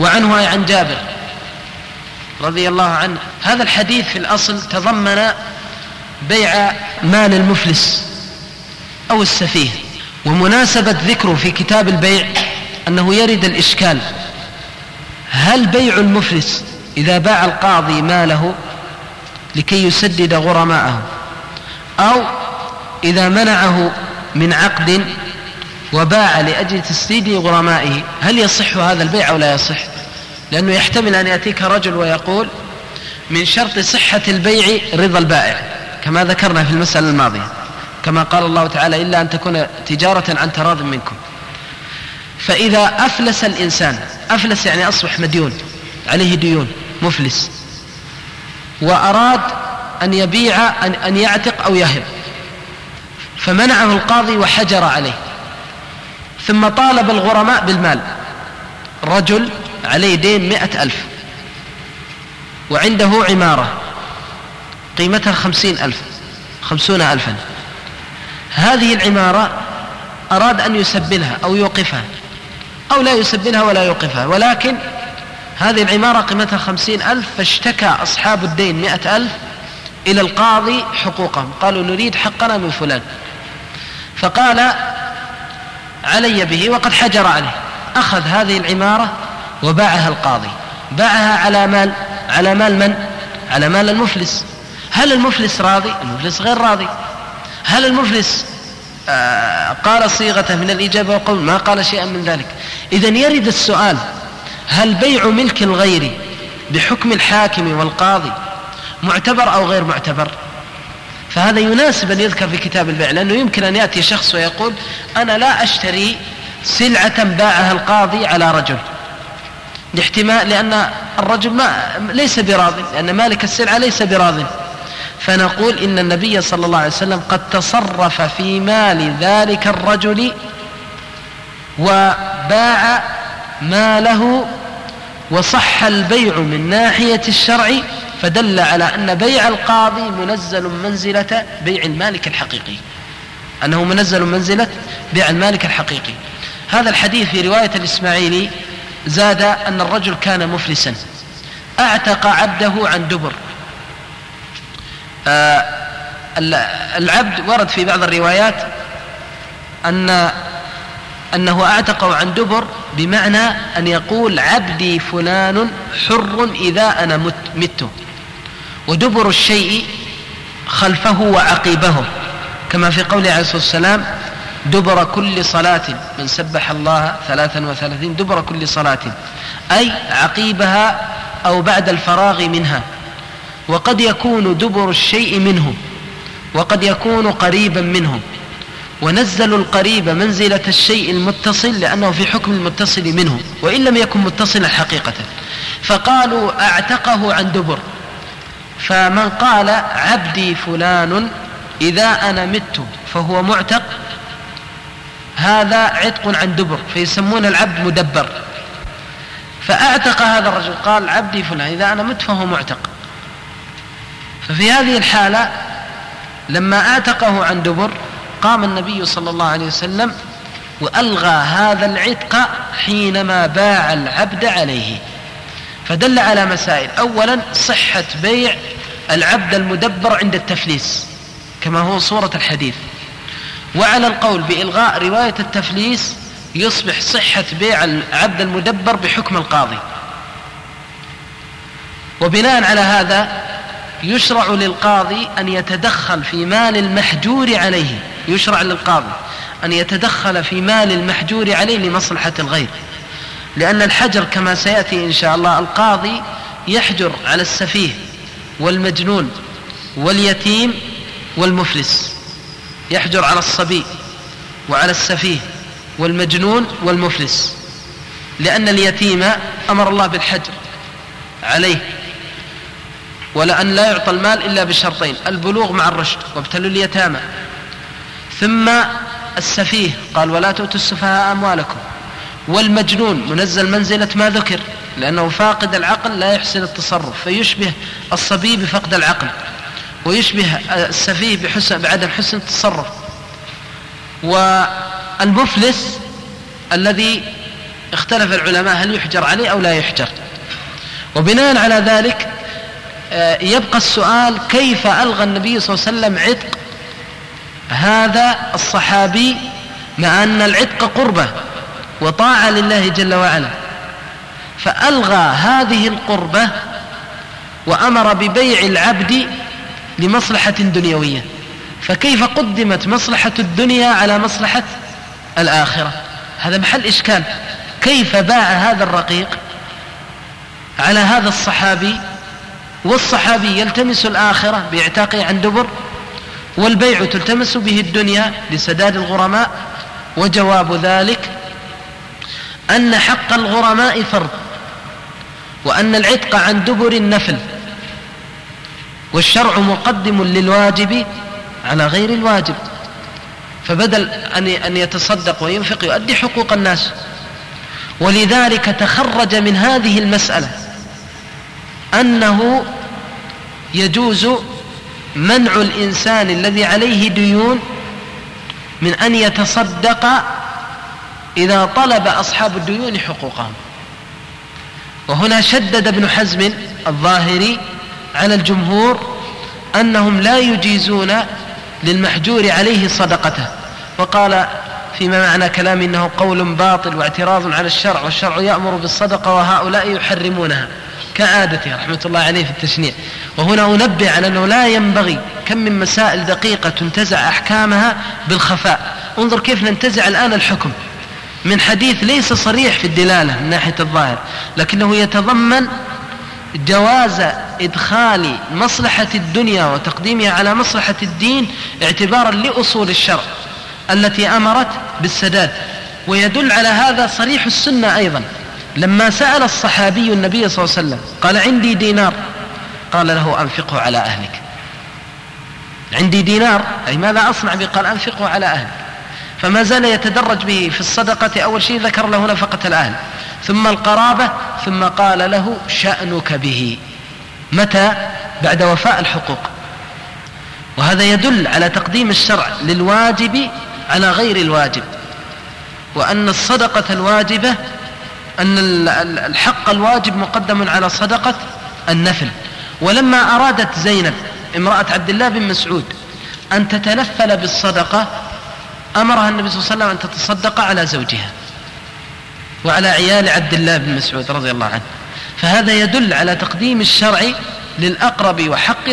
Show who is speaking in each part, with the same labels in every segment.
Speaker 1: وعنه أي عن جابر رضي الله عنه. هذا الحديث في الأصل تضمن بيع مال المفلس أو السفيه، ومناسبة ذكره في كتاب البيع أنه يرد الإشكال: هل بيع المفلس إذا باع القاضي ماله لكي يسدد غرماءه، أو إذا منعه من عقد وباع لأجل تسديد غرمائه، هل يصح هذا البيع أو لا يصح؟ لأنه يحتمل أن يأتيك رجل ويقول من شرط صحة البيع رضا البائع، كما ذكرنا في المسألة الماضية، كما قال الله تعالى: إلا أن تكون تجارة عن تراض منكم. فإذا أفلس الإنسان، أفلس يعني أصبح مديون، عليه ديون، مفلس، وأراد أن يبيع، أن يعتق أو يهب، فمنعه القاضي وحجر عليه، ثم طالب الغرماء بالمال. رجل عليه دين 100,000 وعنده عمارة قيمتها 50,000، هذه العمارة أراد أن يسبلها أو يوقفها، أو لا يسبلها ولا يوقفها، ولكن هذه العمارة قيمتها 50,000، فاشتكى أصحاب الدين 100,000 إلى القاضي حقوقهم، قالوا: نريد حقنا من فلان، فقال: علي به، وقد حجر عليه. أخذ هذه العمارة وباعها القاضي، باعها على مال من؟ على مال المفلس. هل المفلس راضي؟ المفلس غير راضي. هل المفلس قال صيغة من الإجابة وقول؟ ما قال شيئا من ذلك. إذن يرد السؤال: هل بيع ملك الغير بحكم الحاكم والقاضي معتبر أو غير معتبر؟ فهذا يناسب أن يذكر في كتاب البيع، لأنه يمكن أن يأتي شخص ويقول: أنا لا أشتري سلعة باعها القاضي على رجل، لاحتمال لأن الرجل ليس براضي، لأن مالك السلعة ليس براضي، فنقول إن النبي صلى الله عليه وسلم قد تصرف في مال ذلك الرجل وباع ماله، وصح البيع من ناحية الشرع، فدل على أن بيع القاضي منزل منزلة بيع المالك الحقيقي، أنه منزل منزلة بيع المالك الحقيقي. هذا الحديث في رواية الإسماعيلي زاد أن الرجل كان مفلسا، أعتق عبده عن دبر. العبد ورد في بعض الروايات أنه أعتقه عن دبر، بمعنى أن يقول: عبدي فلان حر إذا أنا مت، ودبر الشيء خلفه وعقيبه، كما في قوله عليه الصلاة والسلام: دبر كل صلاة من سبح الله 33 دبر كل صلاة، أي عقيبها أو بعد الفراغ منها. وقد يكون دبر الشيء منه، وقد يكون قريبا منه، ونزلوا القريب منزلة الشيء المتصل لأنه في حكم المتصل منه وإن لم يكن متصلا حقيقة، فقالوا أعتقه عن دبر. فمن قال: عبدي فلان إذا أنا مت فهو معتق، هذا عتق عن دبر، فيسمون العبد مدبر. فأعتق هذا الرجل، قال: عبدي فلان إذا أنا مت فهو معتق. ففي هذه الحالة لما أعتقه عن دبر، قام النبي صلى الله عليه وسلم وألغى هذا العتق حينما باع العبد عليه، فدل على مسائل: أولا صحة بيع العبد المدبر عند التفليس كما هو صورة الحديث، وعلى القول بإلغاء رواية التفليس يصبح صحة بيع العبد المدبر بحكم القاضي. وبناء على هذا يشرع للقاضي أن يتدخل في مال المحجور عليه، يشرع للقاضي أن يتدخل في مال المحجور عليه لمصلحة الغير، لأن الحجر كما سيأتي إن شاء الله، القاضي يحجر على السفيه والمجنون واليتيم والمفلس، يحجر على الصبي وعلى السفيه والمجنون والمفلس، لأن اليتيم أمر الله بالحجر عليه، ولأن لا يعطى المال إلا بشرطين: البلوغ مع الرشد، وابتلوا اليتامى. ثم السفيه قال: ولا تؤتوا السفهاء أموالكم. والمجنون منزل منزلة ما ذكر، لأنه فاقد العقل لا يحسن التصرف، فيشبه الصبي بفقد العقل، ويشبه السفيه بعدم حسن التصرف. والمفلس الذي اختلف العلماء هل يحجر عليه أو لا يحجر. وبناء على ذلك يبقى السؤال: كيف ألغى النبي صلى الله عليه وسلم عتق هذا الصحابي مع أن العتق قربة وطاعة لله جل وعلا، فألغى هذه القربة وأمر ببيع العبد لمصلحة دنيوية؟ فكيف قدمت مصلحة الدنيا على مصلحة الآخرة؟ هذا محل إشكال. كيف باع هذا الرقيق على هذا الصحابي، والصحابي يلتمس الآخرة باعتاقه عن دبر، والبيع تلتمس به الدنيا لسداد الغرماء؟ وجواب ذلك أن حق الغرماء فرض، وأن العتق عن دبر النفل، والشرع مقدم للواجب على غير الواجب، فبدل أن يتصدق وينفق يؤدي حقوق الناس. ولذلك تخرج من هذه المسألة أنه يجوز منع الإنسان الذي عليه ديون من أن يتصدق إذا طلب أصحاب الديون حقوقهم. وهنا شدد ابن حزم الظاهري على الجمهور أنهم لا يجيزون للمحجور عليه صدقته، وقال فيما معنى كلام إنه قول باطل واعتراض على الشرع، والشرع يأمر بالصدقة وهؤلاء يحرمونها كعادته رحمة الله عليه في التشنيع. وهنا أنبه على أنه لا ينبغي، كم من مسائل دقيقة تنتزع أحكامها بالخفاء. انظر كيف ننتزع الآن الحكم من حديث ليس صريح في الدلالة من ناحية الظاهر، لكنه يتضمن جواز إدخال مصلحة الدنيا وتقديمها على مصلحة الدين اعتبارا لأصول الشرع التي أمرت بالسداد. ويدل على هذا صريح السنة أيضا، لما سأل الصحابي النبي صلى الله عليه وسلم قال: عندي دينار، قال له: أنفقه على أهلك. عندي دينار أي ماذا أصنع به؟ قال: أنفقه على أهلك. فما زال يتدرج به في الصدقة. أول شيء ذكر له نفقة الأهل، ثم القرابة، ثم قال له: شأنك به. متى؟ بعد وفاء الحقوق. وهذا يدل على تقديم الشرع للواجب على غير الواجب، وأن الصدقة الواجبة، أن الحق الواجب مقدم على صدقة النفل. ولما أرادت زينب امرأة عبد الله بن مسعود أن تتنفل بالصدقة، أمرها النبي صلى الله عليه وسلم أن تتصدق على زوجها وعلى عيال عبد الله بن مسعود رضي الله عنه. فهذا يدل على تقديم الشرع للأقرب وحق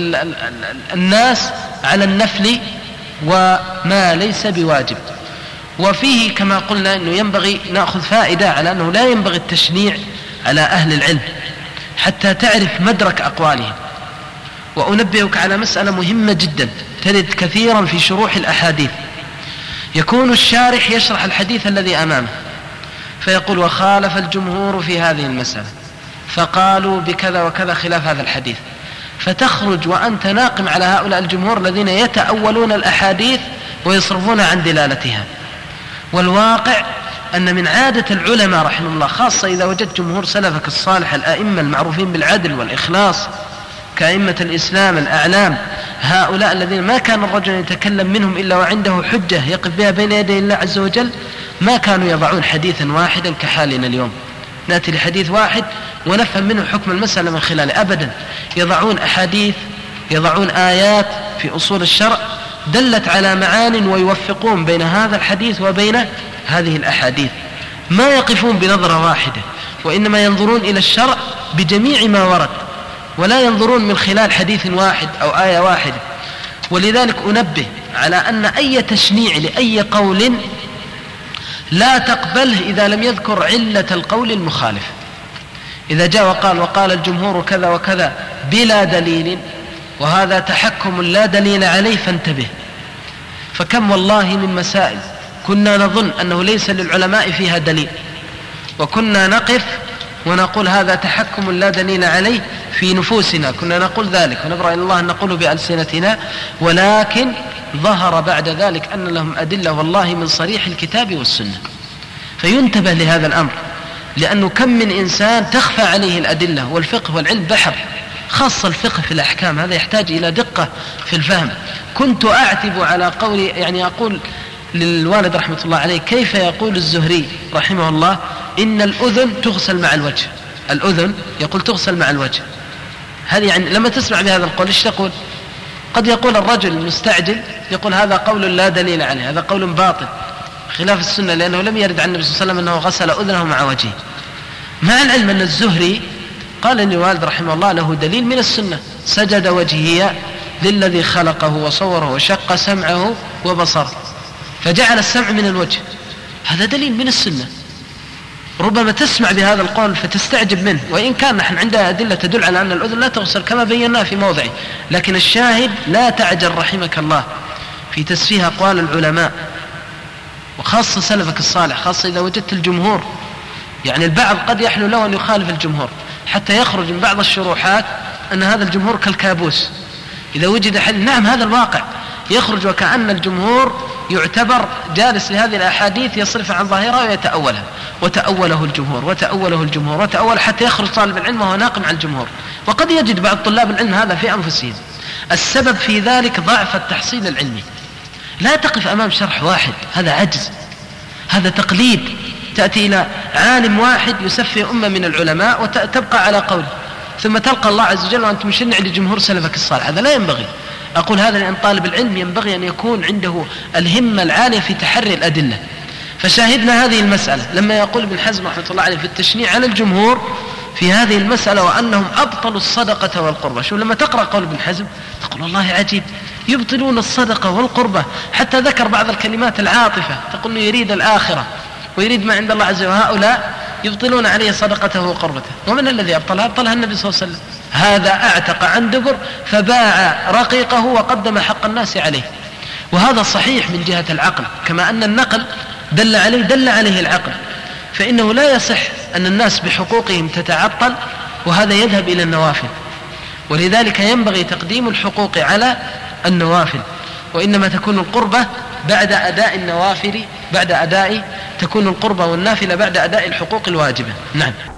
Speaker 1: الناس على النفل وما ليس بواجب. وفيه كما قلنا أنه ينبغي نأخذ فائدة على أنه لا ينبغي التشنيع على أهل العلم حتى تعرف مدرك أقوالهم. وأنبهك على مسألة مهمة جدا ترد كثيرا في شروح الأحاديث. يكون الشارح يشرح الحديث الذي أمامه فيقول: وخالف الجمهور في هذه المسألة فقالوا بكذا وكذا خلاف هذا الحديث، فتخرج وأنت ناقم على هؤلاء الجمهور الذين يتأولون الأحاديث ويصرفون عن دلالتها. والواقع أن من عادة العلماء رحمه الله، خاصة إذا وجدت جمهور سلفك الصالح الآئمة المعروفين بالعدل والإخلاص كأئمة الإسلام الأعلام، هؤلاء الذين ما كان الرجل يتكلم منهم إلا وعنده حجة يقف بها بين يدي الله عز وجل، ما كانوا يضعون حديثا واحدا كحالنا اليوم نأتي لحديث واحد ونفهم منه حكم المسألة من خلاله، أبدا. يضعون أحاديث، يضعون آيات في أصول الشرع دلت على معان، ويوفقون بين هذا الحديث وبين هذه الأحاديث. ما يقفون بنظرة واحدة، وإنما ينظرون إلى الشرع بجميع ما ورد، ولا ينظرون من خلال حديث واحد أو آية واحدة. ولذلك أنبه على أن أي تشنيع لأي قول لا تقبله إذا لم يذكر علة القول المخالف. إذا جاء وقال الجمهور كذا وكذا بلا دليل، وهذا تحكم لا دليل عليه، فانتبه. فكم والله من مسائل كنا نظن أنه ليس للعلماء فيها دليل، وكنا نقف ونقول هذا تحكم لا دليل عليه في نفوسنا، كنا نقول ذلك ونبرأ إلى الله أن نقول بألسنتنا، ولكن ظهر بعد ذلك أن لهم أدلة والله من صريح الكتاب والسنة. فينتبه لهذا الأمر، لأنه كم من إنسان تخفى عليه الأدلة، والفقه والعلم بحر، خاصة الفقه في الأحكام هذا يحتاج إلى دقة في الفهم. كنت أعتب على قولي، يعني أقول للوالد رحمة الله عليه: كيف يقول الزهري رحمه الله إن الأذن تغسل مع الوجه، الأذن يقول تغسل مع الوجه. هذه يعني لما تسمع بهذا القول إيش تقول؟ قد يقول الرجل المستعجل يقول هذا قول لا دليل عليه، هذا قول باطل خلاف السنة، لأنه لم يرد عن النبي صلى الله عليه وسلم أنه غسل أذنه مع وجهه، مع العلم أن الزهري قال إن الوالد رحمه الله له دليل من السنة: سجد وجهي للذي خلقه وصوره وشق سمعه وبصره، فجعل السمع من الوجه، هذا دليل من السنة. ربما تسمع بهذا القول فتستعجب منه، وإن كان نحن عندنا أدلة تدل على أن الأذن لا تغسل كما بينا في موضعه، لكن الشاهد لا تعجل رحمك الله في تسفيه أقوال العلماء، وخاصة سلفك الصالح، خاصة إذا وجدت الجمهور. يعني البعض قد يحلو له أن يخالف الجمهور حتى يخرج من بعض الشروحات أن هذا الجمهور كالكابوس، إذا وجد حديث، نعم هذا الواقع، يخرج وكأن الجمهور يعتبر جالس لهذه الأحاديث يصرف عن ظاهرها ويتأولها، وتأوله الجمهور وتأوله الجمهور وتأول حتى يخرج طالب العلم وهو ناقم على الجمهور. وقد يجد بعض طلاب العلم هذا في أنفسهم. السبب في ذلك ضعف التحصيل العلمي. لا تقف أمام شرح واحد، هذا عجز، هذا تقليد. تأتي إلى عالم واحد يسفي أمة من العلماء وتبقى على قوله، ثم تلقى الله عز وجل وأنت مشنع لجمهور سلفك الصالح، هذا لا ينبغي. أقول هذا لأن طالب العلم ينبغي أن يكون عنده الهمة العالية في تحري الأدلة. فشاهدنا هذه المسألة لما يقول ابن حزم رحمة الله عليه في التشنيع على الجمهور في هذه المسألة وأنهم أبطلوا الصدقة والقربة. شو لما تقرأ قول ابن حزم تقول والله عجيب، يبطلون الصدقة والقربة، حتى ذكر بعض الكلمات العاطفة، تقول إنه يريد الآخرة ويريد ما عند الله عز وجل، وهؤلاء يبطلون عليه صدقته وقربته. ومن الذي أبطلها؟ أبطلها النبي صلى الله عليه وسلم. هذا أعتق عن دبر فباع رقيقه وقدم حق الناس عليه، وهذا صحيح من جهة العقل، كما أن النقل دل عليه العقل، فإنه لا يصح أن الناس بحقوقهم تتعطل وهذا يذهب إلى النوافل، ولذلك ينبغي تقديم الحقوق على النوافل، وإنما تكون القربة بعد أداء النوافل، تكون القربة والنافلة بعد أداء الحقوق الواجبة. نعم.